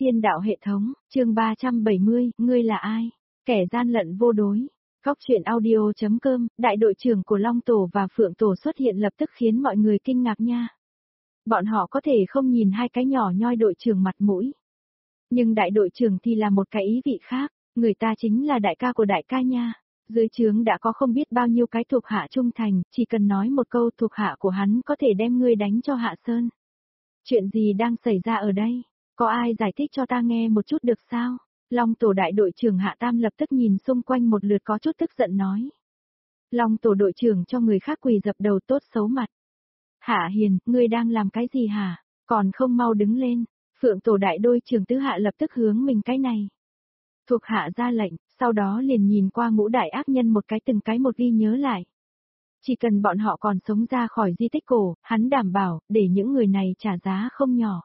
Thiên đạo hệ thống, chương 370, ngươi là ai? Kẻ gian lận vô đối. Góc truyện audio.com, đại đội trưởng của Long Tổ và Phượng Tổ xuất hiện lập tức khiến mọi người kinh ngạc nha. Bọn họ có thể không nhìn hai cái nhỏ nhoi đội trưởng mặt mũi. Nhưng đại đội trưởng thì là một cái ý vị khác, người ta chính là đại ca của đại ca nha. Dưới trướng đã có không biết bao nhiêu cái thuộc hạ trung thành, chỉ cần nói một câu thuộc hạ của hắn có thể đem ngươi đánh cho hạ sơn. Chuyện gì đang xảy ra ở đây? Có ai giải thích cho ta nghe một chút được sao? Long Tổ đại đội trưởng Hạ Tam lập tức nhìn xung quanh một lượt có chút tức giận nói. Long Tổ đội trưởng cho người khác quỳ dập đầu tốt xấu mặt. Hạ Hiền, ngươi đang làm cái gì hả? Còn không mau đứng lên. Phượng Tổ đại đội trưởng Tứ Hạ lập tức hướng mình cái này. Thuộc hạ ra lệnh, sau đó liền nhìn qua ngũ đại ác nhân một cái từng cái một ghi nhớ lại. Chỉ cần bọn họ còn sống ra khỏi di tích cổ, hắn đảm bảo, để những người này trả giá không nhỏ.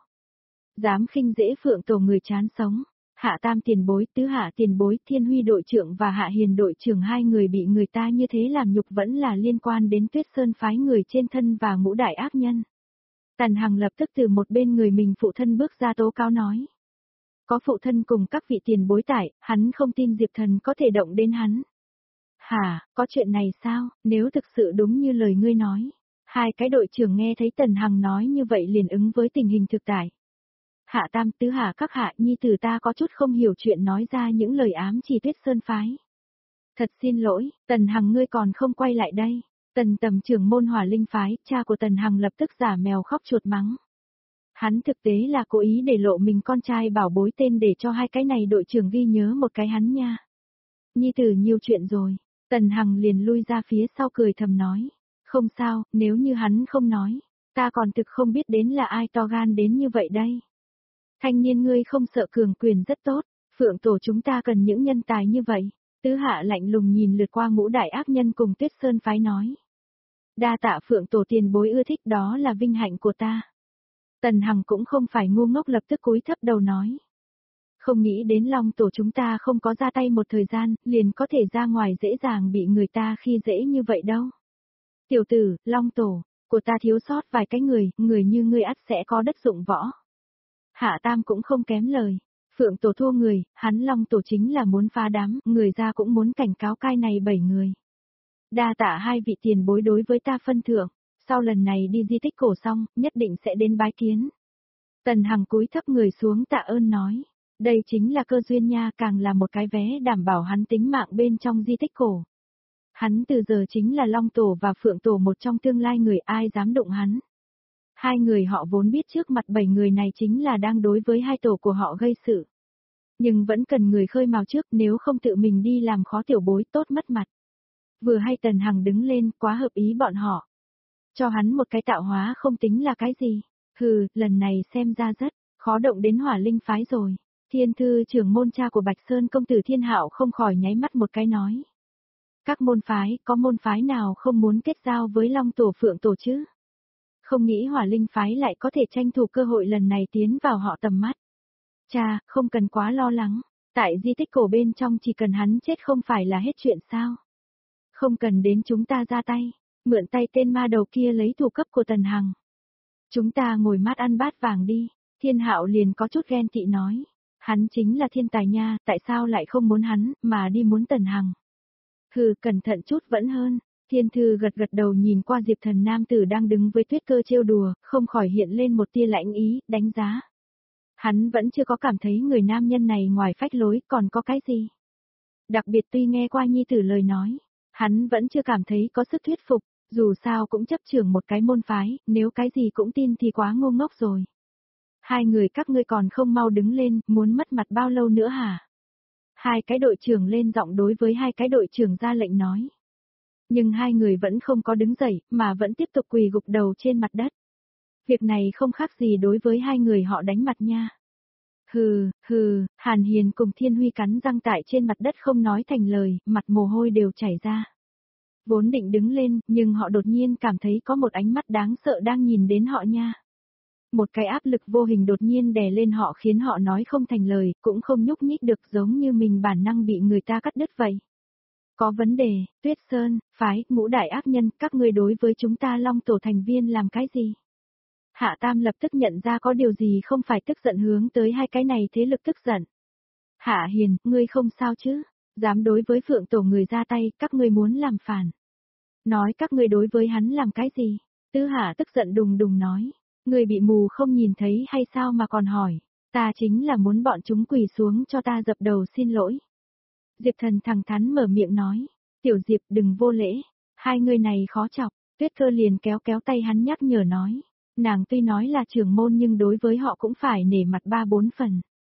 Dám khinh dễ Phượng Tổ người chán sống. Hạ Tam tiền bối, Tứ Hạ tiền bối, Thiên Huy đội trưởng và Hạ Hiền đội trưởng hai người bị người ta như thế làm nhục vẫn là liên quan đến Tuyết Sơn phái người trên thân và ngũ đại ác nhân. Tần Hằng lập tức từ một bên người mình phụ thân bước ra tố cáo nói. Có phụ thân cùng các vị tiền bối tại, hắn không tin Diệp Thần có thể động đến hắn. Hả, có chuyện này sao, nếu thực sự đúng như lời ngươi nói. Hai cái đội trưởng nghe thấy Tần Hằng nói như vậy liền ứng với tình hình thực tại. Hạ Tam Tứ Hạ các hạ nhi tử ta có chút không hiểu chuyện nói ra những lời ám chỉ Tuyết Sơn phái. Thật xin lỗi, Tần Hằng ngươi còn không quay lại đây. Tần Tầm trưởng môn Hỏa Linh phái, cha của Tần Hằng lập tức giả mèo khóc chuột mắng. Hắn thực tế là cố ý để lộ mình con trai bảo bối tên để cho hai cái này đội trưởng ghi nhớ một cái hắn nha. Nhi tử nhiều chuyện rồi, Tần Hằng liền lui ra phía sau cười thầm nói. Không sao, nếu như hắn không nói, ta còn thực không biết đến là ai to gan đến như vậy đây. Thanh niên ngươi không sợ cường quyền rất tốt, Phượng Tổ chúng ta cần những nhân tài như vậy. Tứ Hạ lạnh lùng nhìn lượt qua ngũ đại ác nhân cùng Tuyết Sơn phái nói. Đa tạ Phượng Tổ tiền bối ưa thích đó là vinh hạnh của ta. Tần Hằng cũng không phải ngu ngốc lập tức cúi thấp đầu nói. Không nghĩ đến Long Tổ chúng ta không có ra tay một thời gian, liền có thể ra ngoài dễ dàng bị người ta khi dễ như vậy đâu. Tiểu tử, Long Tổ, của ta thiếu sót vài cái người như ngươi ắt sẽ có đất dụng võ. Hạ Tam cũng không kém lời. Phượng Tổ thua người, hắn Long Tổ chính là muốn phá đám, người ra cũng muốn cảnh cáo cai này 7 người. Đa tạ hai vị tiền bối đối với ta phân thưởng, sau lần này đi di tích cổ xong, nhất định sẽ đến bái kiến. Tần Hằng cúi thấp người xuống tạ ơn nói, đây chính là cơ duyên nha, càng là một cái vé đảm bảo hắn tính mạng bên trong di tích cổ. Hắn từ giờ chính là Long Tổ và Phượng Tổ một trong tương lai người ai dám đụng hắn. Hai người họ vốn biết trước mặt 7 người này chính là đang đối với hai tổ của họ gây sự. Nhưng vẫn cần người khơi mào trước nếu không tự mình đi làm khó tiểu bối tốt mất mặt. Vừa hay Tần Hằng đứng lên quá hợp ý bọn họ. Cho hắn một cái tạo hóa không tính là cái gì. Hừ, lần này xem ra rất khó động đến Hỏa Linh phái rồi. Thiên thư trưởng môn cha của Bạch Sơn công tử Thiên Hạo không khỏi nháy mắt một cái nói. Các môn phái, có môn phái nào không muốn kết giao với Long Tổ Phượng Tổ chứ? Không nghĩ Hỏa Linh phái lại có thể tranh thủ cơ hội lần này tiến vào họ tầm mắt. Cha, không cần quá lo lắng, tại di tích cổ bên trong chỉ cần hắn chết không phải là hết chuyện sao? Không cần đến chúng ta ra tay, mượn tay tên ma đầu kia lấy thủ cấp của Tần Hằng. Chúng ta ngồi mát ăn bát vàng đi, Thiên Hạo liền có chút ghen tị nói. Hắn chính là thiên tài nha, tại sao lại không muốn hắn, mà đi muốn Tần Hằng? Hừ, cẩn thận chút vẫn hơn. Thiên Thư gật gật đầu nhìn qua Diệp Thần nam tử đang đứng với Tuyết Cơ trêu đùa, không khỏi hiện lên một tia lãnh ý, đánh giá. Hắn vẫn chưa có cảm thấy người nam nhân này ngoài phách lối còn có cái gì. Đặc biệt tuy nghe qua nhi tử lời nói, hắn vẫn chưa cảm thấy có sức thuyết phục, dù sao cũng chấp trưởng một cái môn phái, nếu cái gì cũng tin thì quá ngu ngốc rồi. Hai người các ngươi còn không mau đứng lên, muốn mất mặt bao lâu nữa hả? Hai cái đội trưởng lên giọng đối với hai cái đội trưởng ra lệnh nói. Nhưng hai người vẫn không có đứng dậy, mà vẫn tiếp tục quỳ gục đầu trên mặt đất. Việc này không khác gì đối với hai người họ đánh mặt nha. Hừ, Hàn Hiền cùng Thiên Huy cắn răng tại trên mặt đất không nói thành lời, mặt mồ hôi đều chảy ra. Vốn định đứng lên, nhưng họ đột nhiên cảm thấy có một ánh mắt đáng sợ đang nhìn đến họ nha. Một cái áp lực vô hình đột nhiên đè lên họ khiến họ nói không thành lời, cũng không nhúc nhích được giống như mình bản năng bị người ta cắt đứt vậy. Có vấn đề, Tuyết Sơn, phái, ngũ đại ác nhân, các ngươi đối với chúng ta Long Tổ thành viên làm cái gì? Hạ Tam lập tức nhận ra có điều gì không phải, tức giận hướng tới hai cái này thế lực tức giận. Hạ Hiền, ngươi không sao chứ? Dám đối với Phượng Tổ người ra tay, các ngươi muốn làm phản. Nói các ngươi đối với hắn làm cái gì? Tứ Hạ tức giận đùng đùng nói. Ngươi bị mù không nhìn thấy hay sao mà còn hỏi? Ta chính là muốn bọn chúng quỳ xuống cho ta dập đầu xin lỗi. Diệp Thần thẳng thắn mở miệng nói. Tiểu Diệp đừng vô lễ. Hai người này khó chọc. Tuyết Cơ liền kéo kéo tay hắn nhắc nhở nói. Nàng tuy nói là trưởng môn nhưng đối với họ cũng phải nể mặt 3-4 phần.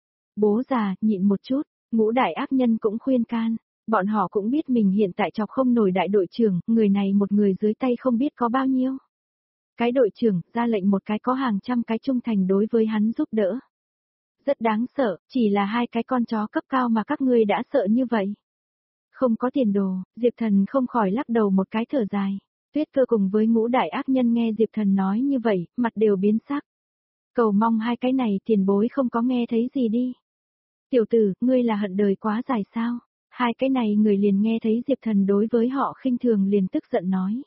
Bố già, nhịn một chút, Ngũ đại ác nhân cũng khuyên can. Bọn họ cũng biết mình hiện tại chọc không nổi đại đội trưởng, người này một người dưới tay không biết có bao nhiêu. Cái đội trưởng ra lệnh một cái có hàng trăm cái trung thành đối với hắn giúp đỡ. Rất đáng sợ, chỉ là hai cái con chó cấp cao mà các ngươi đã sợ như vậy. Không có tiền đồ, Diệp Thần không khỏi lắc đầu một cái thở dài. Tuyết Cơ cùng với Ngũ đại ác nhân nghe Diệp Thần nói như vậy, mặt đều biến sắc. Cầu mong hai cái này tiền bối không có nghe thấy gì đi. Tiểu tử, ngươi là hận đời quá dài sao? Hai cái này người liền nghe thấy Diệp Thần đối với họ khinh thường liền tức giận nói.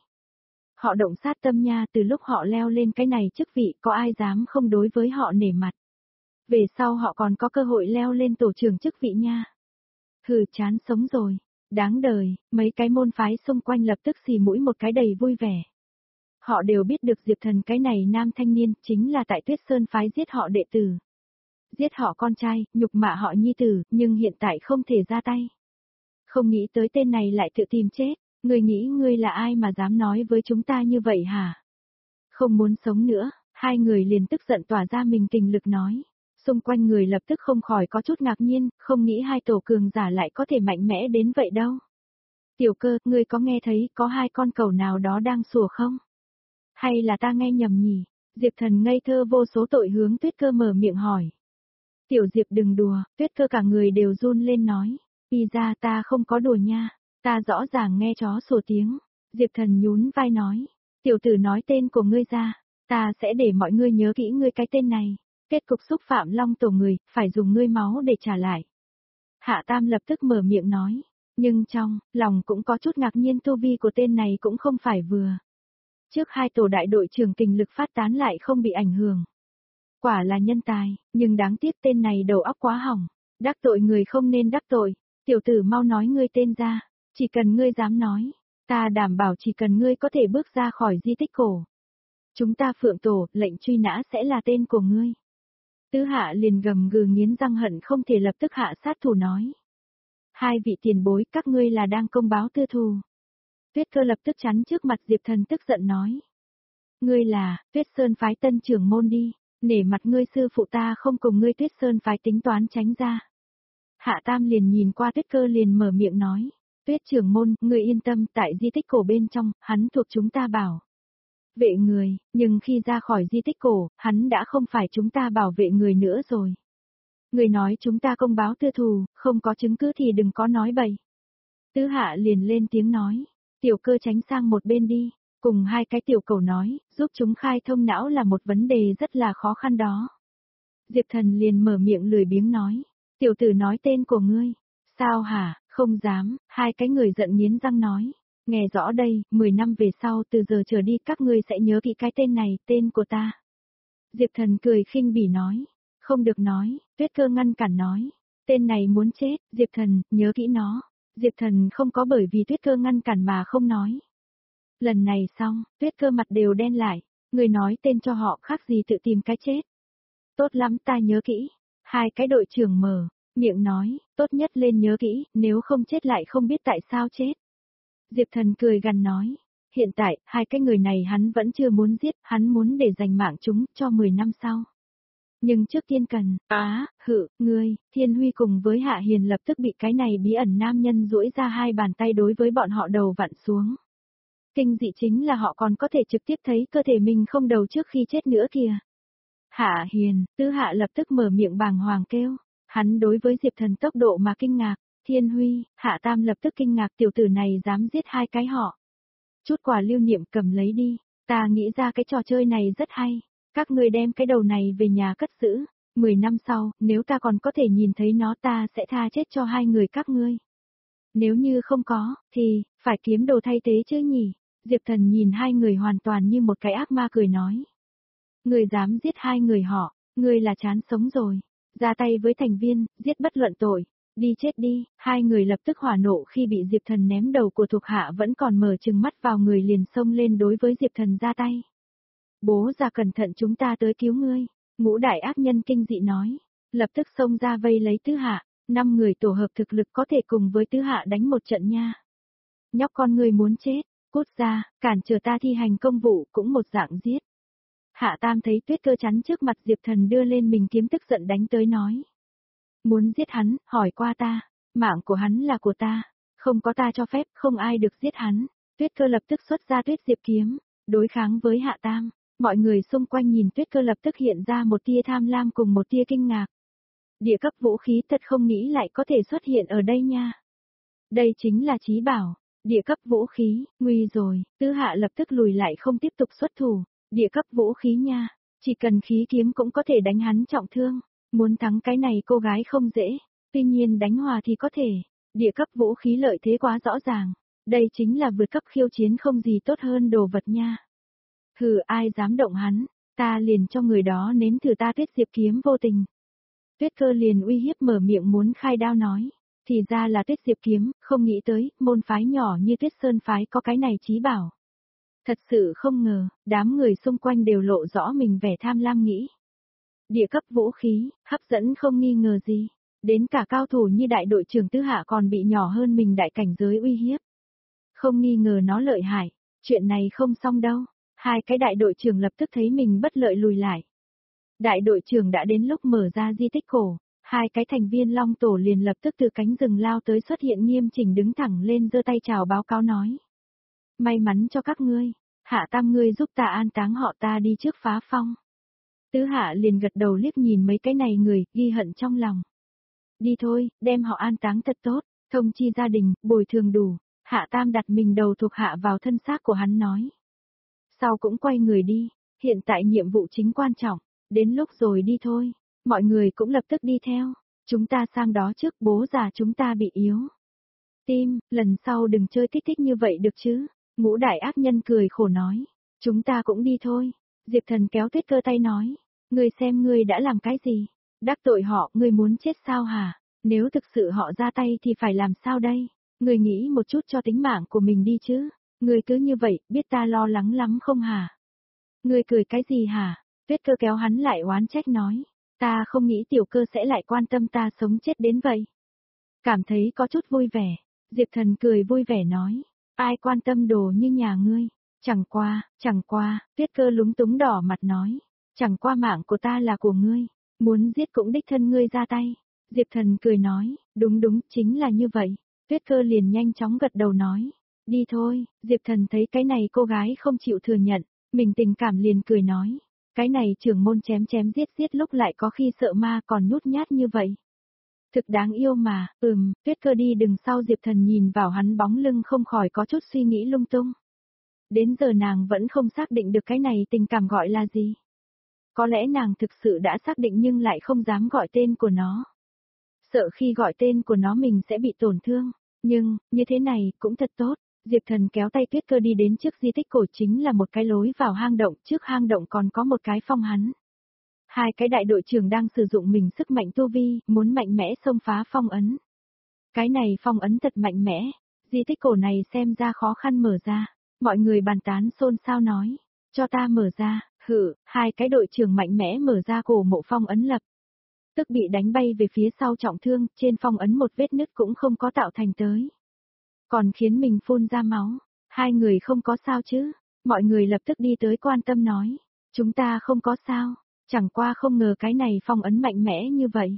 Họ động sát tâm nha, từ lúc họ leo lên cái này chức vị có ai dám không đối với họ nể mặt. Về sau họ còn có cơ hội leo lên tổ trưởng chức vị nha. Hừ, chán sống rồi. Đáng đời, mấy cái môn phái xung quanh lập tức xì mũi một cái đầy vui vẻ. Họ đều biết được Diệp Thần cái này nam thanh niên chính là tại Tuyết Sơn phái giết họ đệ tử. Giết họ con trai, nhục mạ họ nhi tử, nhưng hiện tại không thể ra tay. Không nghĩ tới tên này lại tự tìm chết, ngươi nghĩ ngươi là ai mà dám nói với chúng ta như vậy hả? Không muốn sống nữa, hai người liền tức giận tỏa ra mình kình lực nói. Xung quanh người lập tức không khỏi có chút ngạc nhiên, không nghĩ hai tổ cường giả lại có thể mạnh mẽ đến vậy đâu. Tiểu Cơ, ngươi có nghe thấy có hai con cẩu nào đó đang sủa không? Hay là ta nghe nhầm nhỉ? Diệp Thần ngây thơ vô số tội hướng Tuyết Cơ mở miệng hỏi. Tiểu Diệp đừng đùa, Tuyết Cơ cả người đều run lên nói. Y ra ta không có đùa nha, ta rõ ràng nghe chó sủa tiếng. Diệp Thần nhún vai nói. Tiểu tử nói tên của ngươi ra, ta sẽ để mọi người nhớ kỹ ngươi cái tên này. Kết cục xúc phạm Long Tổ người, phải dùng ngươi máu để trả lại. Hạ Tam lập tức mở miệng nói. Nhưng trong lòng cũng có chút ngạc nhiên, tu vi của tên này cũng không phải vừa. Trước hai tổ đại đội trưởng kình lực phát tán lại không bị ảnh hưởng. Quả là nhân tài, nhưng đáng tiếc tên này đầu óc quá hỏng. Đắc tội người không nên đắc tội. Tiểu tử mau nói ngươi tên ra. Chỉ cần ngươi dám nói, ta đảm bảo chỉ cần ngươi có thể bước ra khỏi di tích cổ. Chúng ta Phượng Tổ, lệnh truy nã sẽ là tên của ngươi. Tứ Hạ liền gầm gừ nghiến răng hận không thể lập tức hạ sát thủ nói. Hai vị tiền bối, các ngươi là đang công báo tư thù. Tuyết Cơ lập tức chắn trước mặt Diệp Thần tức giận nói. Ngươi là, Tuyết Sơn phái tân trưởng môn đi, nể mặt ngươi sư phụ ta không cùng ngươi Tuyết Sơn phái tính toán tránh ra. Hạ Tam liền nhìn qua Tuyết Cơ liền mở miệng nói. Tuyết trưởng môn, ngươi yên tâm, tại di tích cổ bên trong, hắn thuộc chúng ta bảo vệ người, nhưng khi ra khỏi di tích cổ, hắn đã không phải chúng ta bảo vệ người nữa rồi. Người nói chúng ta công báo tư thù, không có chứng cứ thì đừng có nói bậy. Tứ Hạ liền lên tiếng nói. Tiểu Cơ tránh sang một bên đi, cùng hai cái tiểu cầu nói, giúp chúng khai thông não là một vấn đề rất là khó khăn đó. Diệp Thần liền mở miệng lười biếng nói. Tiểu tử nói tên của ngươi. Sao hả, không dám, hai cái người giận nghiến răng nói. Nghe rõ đây, 10 năm về sau từ giờ trở đi các ngươi sẽ nhớ kỹ cái tên này, tên của ta. Diệp Thần cười khinh bỉ nói. Không được nói, Tuyết Cơ ngăn cản nói. Tên này muốn chết, Diệp Thần, nhớ kỹ nó. Diệp Thần không có bởi vì Tuyết Cơ ngăn cản mà không nói. Lần này xong, Tuyết Cơ mặt đều đen lại. Người nói tên cho họ khác gì tự tìm cái chết. Tốt lắm ta nhớ kỹ. Hai cái đội trưởng mở miệng nói, tốt nhất lên nhớ kỹ, nếu không chết lại không biết tại sao chết. Diệp Thần cười gằn nói, hiện tại, hai cái người này hắn vẫn chưa muốn giết, hắn muốn để dành mạng chúng cho 10 năm sau. Nhưng trước tiên cần, ngươi, Thiên Huy cùng với Hạ Hiền lập tức bị cái này bí ẩn nam nhân duỗi ra hai bàn tay đối với bọn họ đầu vặn xuống. Kinh dị chính là họ còn có thể trực tiếp thấy cơ thể mình không đầu trước khi chết nữa kìa. Hạ Hiền, Tứ Hạ lập tức mở miệng bàng hoàng kêu. Hắn đối với Diệp Thần tốc độ mà kinh ngạc. Thiên Huy, Hạ Tam lập tức kinh ngạc, tiểu tử này dám giết hai cái họ. Chút quà lưu niệm cầm lấy đi, ta nghĩ ra cái trò chơi này rất hay. Các ngươi đem cái đầu này về nhà cất giữ. 10 năm sau, nếu ta còn có thể nhìn thấy nó ta sẽ tha chết cho hai người các ngươi. Nếu như không có, thì, phải kiếm đồ thay thế chứ nhỉ. Diệp Thần nhìn hai người hoàn toàn như một cái ác ma cười nói. Ngươi dám giết hai người họ, ngươi là chán sống rồi. Ra tay với thành viên, giết bất luận tội. Đi chết đi, hai người lập tức hỏa nộ khi bị Diệp Thần ném đầu của thuộc hạ vẫn còn mở trừng mắt vào người liền xông lên đối với Diệp Thần ra tay. Bố già cẩn thận chúng ta tới cứu ngươi, ngũ đại ác nhân kinh dị nói. Lập tức xông ra vây lấy tứ hạ, 5 người tổ hợp thực lực có thể cùng với tứ hạ đánh một trận nha. Nhóc con ngươi muốn chết, cút ra, cản trở ta thi hành công vụ cũng một dạng giết. Hạ Tam thấy Tuyết Cơ chắn trước mặt Diệp Thần đưa lên mình kiếm tức giận đánh tới nói. Muốn giết hắn, hỏi qua ta, mạng của hắn là của ta, không có ta cho phép, không ai được giết hắn. Tuyết Cơ lập tức xuất ra Tuyết Diệp kiếm, đối kháng với Hạ Tam. Mọi người xung quanh nhìn Tuyết Cơ lập tức hiện ra một tia tham lam cùng một tia kinh ngạc. Địa cấp vũ khí thật không nghĩ lại có thể xuất hiện ở đây nha. Đây chính là chí bảo, địa cấp vũ khí, nguy rồi, tứ hạ lập tức lùi lại không tiếp tục xuất thủ, địa cấp vũ khí nha, chỉ cần khí kiếm cũng có thể đánh hắn trọng thương, muốn thắng cái này cô gái không dễ, tuy nhiên đánh hòa thì có thể, địa cấp vũ khí lợi thế quá rõ ràng, đây chính là vượt cấp khiêu chiến không gì tốt hơn đồ vật nha. Hừ, ai dám động hắn, ta liền cho người đó nếm thử ta Tuyết Diệp kiếm vô tình. Tuyết Cơ liền uy hiếp mở miệng muốn khai đao nói, thì ra là Tuyết Diệp kiếm, không nghĩ tới, môn phái nhỏ như Tuyết Sơn phái có cái này chí bảo. Thật sự không ngờ, đám người xung quanh đều lộ rõ mình vẻ tham lam nghĩ. Địa cấp vũ khí, hấp dẫn không nghi ngờ gì, đến cả cao thủ như đại đội trưởng tứ hạ còn bị nhỏ hơn mình đại cảnh giới uy hiếp. Không nghi ngờ nó lợi hại, chuyện này không xong đâu, hai cái đại đội trưởng lập tức thấy mình bất lợi lùi lại. Đại đội trưởng đã đến lúc mở ra di tích cổ, hai cái thành viên Long Tổ liền lập tức từ cánh rừng lao tới xuất hiện nghiêm chỉnh đứng thẳng lên giơ tay chào báo cáo nói. May mắn cho các ngươi, Hạ Tam ngươi giúp ta an táng họ ta đi trước phá phong. Tứ Hạ liền gật đầu liếc nhìn mấy cái này người, ghi hận trong lòng. Đi thôi, đem họ an táng thật tốt, thông chi gia đình, bồi thường đủ, Hạ Tam đặt mình đầu thuộc hạ vào thân xác của hắn nói. Sau cũng quay người đi, hiện tại nhiệm vụ chính quan trọng. Đến lúc rồi đi thôi, mọi người cũng lập tức đi theo, chúng ta sang đó trước bố già chúng ta bị yếu. Tim, lần sau đừng chơi kích thích như vậy được chứ, ngũ đại ác nhân cười khổ nói, chúng ta cũng đi thôi, Diệp Thần kéo Tuyết Cơ tay nói, ngươi xem ngươi đã làm cái gì, đắc tội họ, ngươi muốn chết sao hả, nếu thực sự họ ra tay thì phải làm sao đây, ngươi nghĩ một chút cho tính mạng của mình đi chứ, ngươi cứ như vậy, biết ta lo lắng lắm không hả? Ngươi cười cái gì hả? Tuyết Cơ kéo hắn lại oán trách nói, ta không nghĩ tiểu cơ sẽ lại quan tâm ta sống chết đến vậy. Cảm thấy có chút vui vẻ, Diệp Thần cười vui vẻ nói, ai quan tâm đồ như nhà ngươi, chẳng qua, Tuyết Cơ lúng túng đỏ mặt nói, chẳng qua mạng của ta là của ngươi, muốn giết cũng đích thân ngươi ra tay. Diệp Thần cười nói, đúng, chính là như vậy. Tuyết Cơ liền nhanh chóng gật đầu nói, đi thôi, Diệp Thần thấy cái này cô gái không chịu thừa nhận, mình tình cảm liền cười nói. Cái này trưởng môn chém giết lúc lại có khi sợ ma còn nhút nhát như vậy. Thực đáng yêu mà, Tuyết Cơ đi đằng sau Diệp Thần nhìn vào hắn bóng lưng không khỏi có chút suy nghĩ lung tung. Đến giờ nàng vẫn không xác định được cái này tình cảm gọi là gì. Có lẽ nàng thực sự đã xác định nhưng lại không dám gọi tên của nó. Sợ khi gọi tên của nó mình sẽ bị tổn thương, nhưng, như thế này cũng thật tốt. Diệp Thần kéo tay Tuyết Cơ đi đến trước di tích cổ chính là một cái lối vào hang động, trước hang động còn có một cái phong hắn. Hai cái đại đội trưởng đang sử dụng mình sức mạnh tu vi, muốn mạnh mẽ xông phá phong ấn. Cái này phong ấn thật mạnh mẽ, di tích cổ này xem ra khó khăn mở ra, mọi người bàn tán xôn xao nói, cho ta mở ra, hai cái đội trưởng mạnh mẽ mở ra cổ mộ phong ấn lập. Tức bị đánh bay về phía sau trọng thương, trên phong ấn một vết nứt cũng không có tạo thành tới. Còn khiến mình phun ra máu, hai người không có sao chứ, mọi người lập tức đi tới quan tâm nói, chúng ta không có sao, chẳng qua không ngờ cái này phong ấn mạnh mẽ như vậy.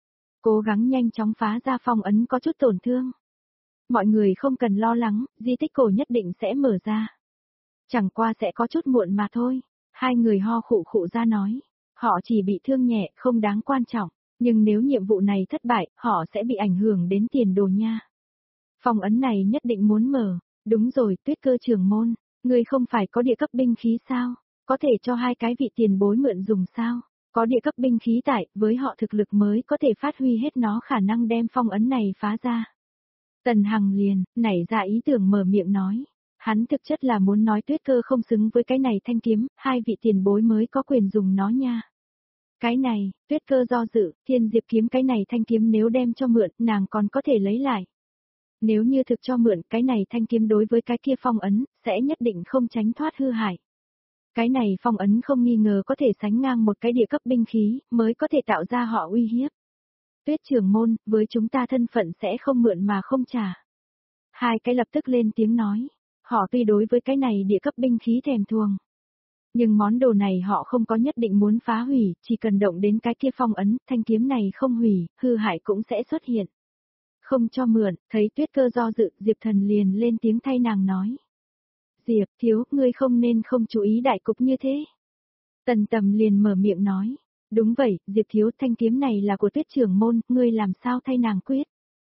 Cố gắng nhanh chóng phá ra phong ấn có chút tổn thương. Mọi người không cần lo lắng, di tích cổ nhất định sẽ mở ra. Chẳng qua sẽ có chút muộn mà thôi, hai người ho khụ ra nói, họ chỉ bị thương nhẹ không đáng quan trọng, nhưng nếu nhiệm vụ này thất bại, họ sẽ bị ảnh hưởng đến tiền đồ nha. Phong ấn này nhất định muốn mở, đúng rồi, Tuyết Cơ trưởng môn, ngươi không phải có địa cấp binh khí sao, có thể cho hai cái vị tiền bối mượn dùng sao, có địa cấp binh khí tại, với họ thực lực mới có thể phát huy hết nó khả năng đem phong ấn này phá ra. Tần Hằng liền, nảy ra ý tưởng mở miệng nói, Hắn thực chất là muốn nói Tuyết Cơ không xứng với cái này thanh kiếm, hai vị tiền bối mới có quyền dùng nó nha. Cái này, Tuyết Cơ do dự, Thiên Diệp kiếm cái này thanh kiếm nếu đem cho mượn, nàng còn có thể lấy lại. Nếu như thực cho mượn, cái này thanh kiếm đối với cái kia phong ấn, sẽ nhất định không tránh thoát hư hại. Cái này phong ấn không nghi ngờ có thể sánh ngang một cái địa cấp binh khí, mới có thể tạo ra họ uy hiếp. Tuyết trưởng môn, với chúng ta thân phận sẽ không mượn mà không trả. Hai cái lập tức lên tiếng nói, họ tuy đối với cái này địa cấp binh khí thèm thuồng. Nhưng món đồ này họ không có nhất định muốn phá hủy, chỉ cần động đến cái kia phong ấn, thanh kiếm này không hủy, hư hại cũng sẽ xuất hiện. Không cho mượn, thấy Tuyết Cơ do dự, Diệp Thần liền lên tiếng thay nàng nói. Diệp thiếu, ngươi không nên không chú ý đại cục như thế. Tần Tầm liền mở miệng nói. Đúng vậy, Diệp thiếu, thanh kiếm này là của Tuyết trưởng môn, ngươi làm sao thay nàng quyết.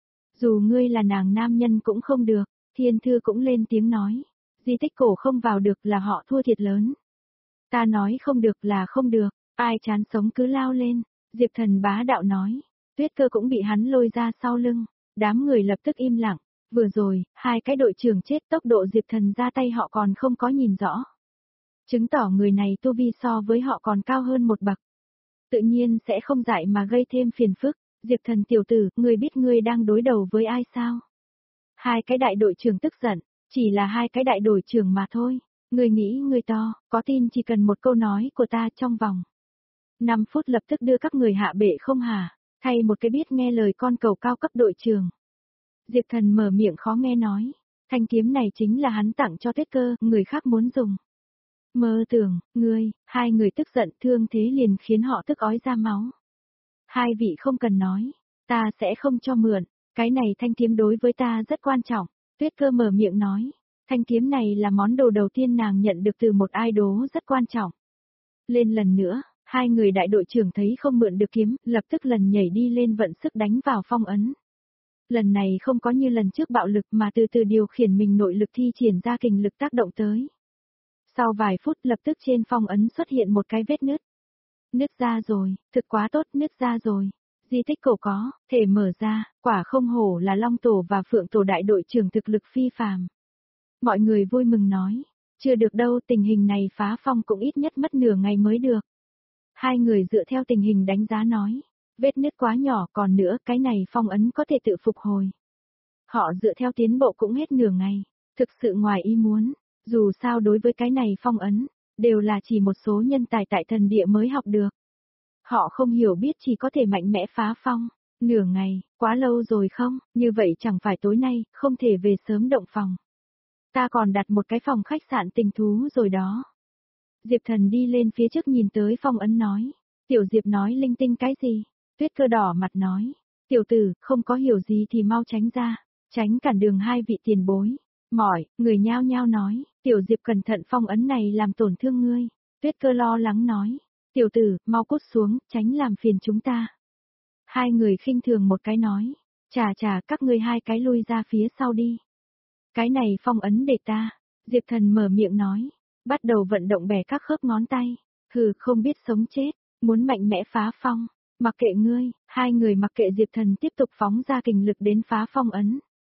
Dù ngươi là nàng nam nhân cũng không được, Thiên Thư cũng lên tiếng nói. Di tích cổ không vào được là họ thua thiệt lớn. Ta nói không được là không được, ai chán sống cứ lao lên. Diệp Thần bá đạo nói. Tuyết Cơ cũng bị hắn lôi ra sau lưng. Đám người lập tức im lặng. Vừa rồi, hai cái đội trưởng chết tốc độ Diệp Thần ra tay họ còn không có nhìn rõ. Chứng tỏ người này tu vi so với họ còn cao hơn một bậc. Tự nhiên sẽ không dại mà gây thêm phiền phức. Diệp Thần tiểu tử, ngươi biết ngươi đang đối đầu với ai sao? Hai cái đại đội trưởng tức giận, chỉ là hai cái đại đội trưởng mà thôi. Ngươi nghĩ ngươi to, có tin chỉ cần một câu nói của ta trong vòng 5 phút lập tức đưa các người hạ bệ không hả? Thay một cái biết nghe lời con cẩu cao cấp đội trưởng. Diệp Thần mở miệng khó nghe nói, thanh kiếm này chính là hắn tặng cho Tuyết Cơ, người khác muốn dùng. Mơ tưởng, ngươi, hai người tức giận thương thế liền khiến họ tức ói ra máu. Hai vị không cần nói, ta sẽ không cho mượn, cái này thanh kiếm đối với ta rất quan trọng. Tuyết Cơ mở miệng nói, thanh kiếm này là món đồ đầu tiên nàng nhận được từ một idol rất quan trọng. Lên lần nữa, hai người đại đội trưởng thấy không mượn được kiếm, lập tức lần nhảy đi lên vận sức đánh vào phong ấn. Lần này không có như lần trước bạo lực mà từ từ điều khiển mình nội lực thi triển ra kình lực tác động tới. Sau vài phút lập tức trên phong ấn xuất hiện một cái vết nứt. Nứt ra rồi, thực quá tốt, nứt ra rồi. Di tích cổ có, thể mở ra, quả không hổ là Long Tổ và Phượng Tổ đại đội trưởng thực lực phi phàm. Mọi người vui mừng nói, chưa được đâu, tình hình này phá phong cũng ít nhất mất nửa ngày mới được. Hai người dựa theo tình hình đánh giá nói, vết nứt quá nhỏ, còn nữa cái này phong ấn có thể tự phục hồi. Họ dựa theo tiến bộ cũng hết nửa ngày, thực sự ngoài ý muốn, dù sao đối với cái này phong ấn, đều là chỉ một số nhân tài tại thần địa mới học được. Họ không hiểu biết chỉ có thể mạnh mẽ phá phong, nửa ngày, quá lâu rồi không, như vậy chẳng phải tối nay, không thể về sớm động phòng. Ta còn đặt một cái phòng khách sạn tình thú rồi đó. Diệp Thần đi lên phía trước nhìn tới phong ấn nói. Tiểu Diệp nói linh tinh cái gì? Tuyết Cơ đỏ mặt nói. Tiểu tử, không có hiểu gì thì mau tránh ra. Tránh cản đường hai vị tiền bối. Mỏi, người nhao nhao nói. Tiểu Diệp cẩn thận phong ấn này làm tổn thương ngươi. Tuyết Cơ lo lắng nói. Tiểu tử, mau cút xuống, tránh làm phiền chúng ta. Hai người khinh thường một cái nói. Chà chà, các ngươi hai cái lui ra phía sau đi. Cái này phong ấn để ta. Diệp Thần mở miệng nói. Bắt đầu vận động bẻ các khớp ngón tay. Hừ, không biết sống chết, muốn mạnh mẽ phá phong. Mặc kệ ngươi, hai người mặc kệ Diệp Thần tiếp tục phóng ra kình lực đến phá phong ấn.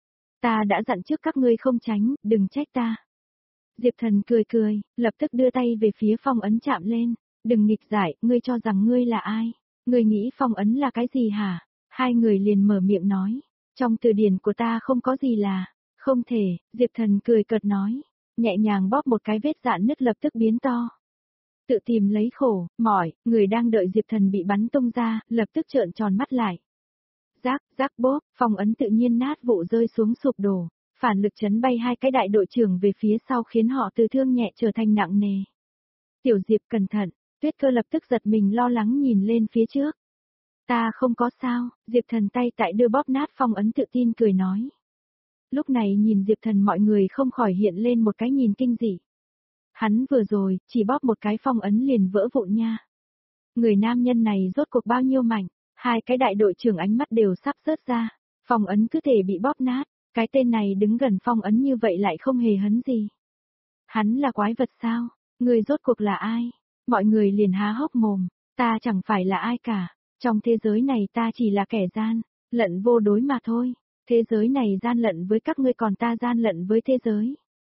Ta đã dặn trước các ngươi không tránh, đừng trách ta. Diệp Thần cười cười, lập tức đưa tay về phía phong ấn chạm lên. Đừng nghịch giải, ngươi cho rằng ngươi là ai? Ngươi nghĩ phong ấn là cái gì hả? Hai người liền mở miệng nói. Trong từ điển của ta không có gì là, không thể, Diệp Thần cười cợt nói. Nhẹ nhàng bóp một cái vết dạn nứt lập tức biến to. Tự tìm lấy khổ, mỏi, người đang đợi Diệp Thần bị bắn tung ra, lập tức trợn tròn mắt lại. Rác, rác bóp, phong ấn tự nhiên nát vụ rơi xuống sụp đổ, phản lực chấn bay hai cái đại đội trưởng về phía sau khiến họ từ thương nhẹ trở thành nặng nề. Tiểu Diệp cẩn thận, Tuyết Cơ lập tức giật mình lo lắng nhìn lên phía trước. Ta không có sao, Diệp Thần tay tại đưa bóp nát phong ấn tự tin cười nói. Lúc này nhìn Diệp Thần mọi người không khỏi hiện lên một cái nhìn kinh dị. Hắn vừa rồi, chỉ bóp một cái phong ấn liền vỡ vụn nha. Người nam nhân này rốt cuộc bao nhiêu mảnh, hai cái đại đội trưởng ánh mắt đều sắp rớt ra, phong ấn cứ thể bị bóp nát, cái tên này đứng gần phong ấn như vậy lại không hề hấn gì. Hắn là quái vật sao, người rốt cuộc là ai? Mọi người liền há hốc mồm, ta chẳng phải là ai cả, trong thế giới này ta chỉ là kẻ gian, lận vô đối mà thôi. Thế giới này gian lận với các ngươi còn ta gian lận với thế giới.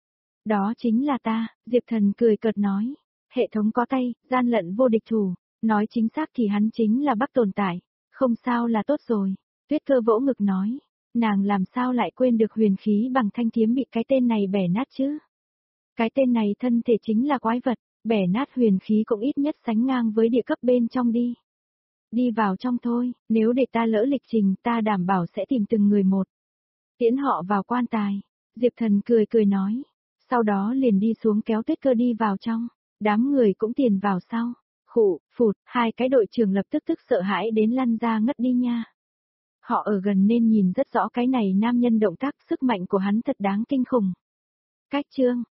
Đó chính là ta, Diệp Thần cười cợt nói. Hệ thống có tay, gian lận vô địch thủ, nói chính xác thì hắn chính là Bắc tồn tại, không sao là tốt rồi. Tuyết Cơ vỗ ngực nói, nàng làm sao lại quên được huyền khí bằng thanh kiếm bị cái tên này bẻ nát chứ? Cái tên này thân thể chính là quái vật, bẻ nát huyền khí cũng ít nhất sánh ngang với địa cấp bên trong đi. Đi vào trong thôi, nếu để ta lỡ lịch trình ta đảm bảo sẽ tìm từng người một. Tiễn họ vào quan tài. Diệp Thần cười cười nói. Sau đó liền đi xuống kéo Tuyết Cơ đi vào trong. Đám người cũng tiền vào sau. Khụ, phụt, hai cái đội trưởng lập tức sợ hãi đến lăn ra ngất đi nha. Họ ở gần nên nhìn rất rõ cái này nam nhân động tác sức mạnh của hắn thật đáng kinh khủng. Cách chương.